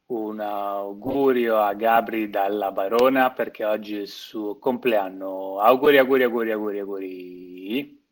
Un augurio a Gabri dalla Barona perché oggi è il suo compleanno. Auguri, auguri, auguri, auguri, auguri.